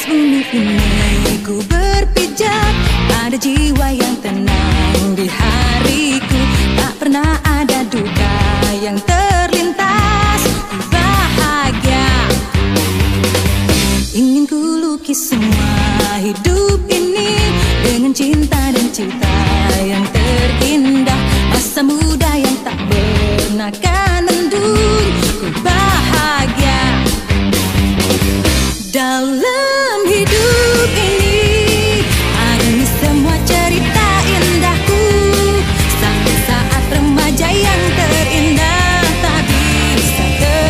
atas bumi ini ku berpijak, ada jiwa yang tenang di hariku. Tak pernah ada duka yang terlintas, ku bahagia. Ingin ku lukis semua hidup ini dengan cinta dan cita yang terindah. Masa muda yang tak pernah kan mendung, ku bahagia. Dalam hidup ini ada semua cerita indahku, saat-saat remaja yang terindah tak bisa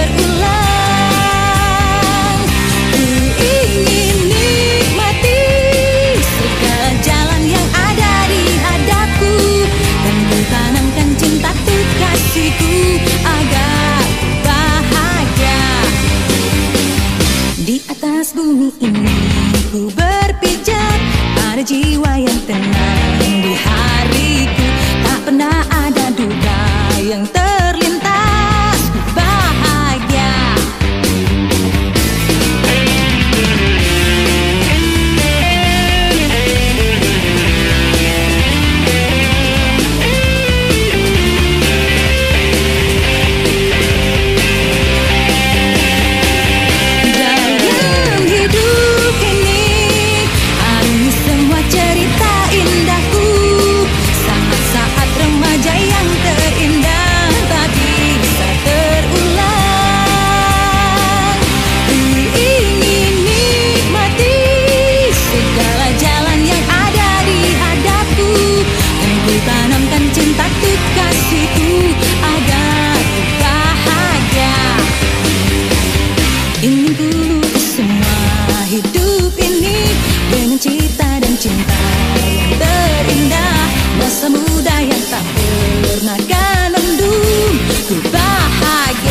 terulang. Ku ingin nikmati segala jalan yang ada di hadapku, dan ku tanamkan cinta tuh kasihku agar ku bahagia. Di atas bumi ini ku berpijak, ada jiwa yang tenang di hariku. Tak pernah ada duka yang terlintas, ku bahagia. Tanamkan cinta tuh kasihku agar ku bahagia. Ingin ku lukis semua hidup ini dengan cita dan cinta yang terindah. Masa muda yang tak pernah kan mendung, ku bahagia.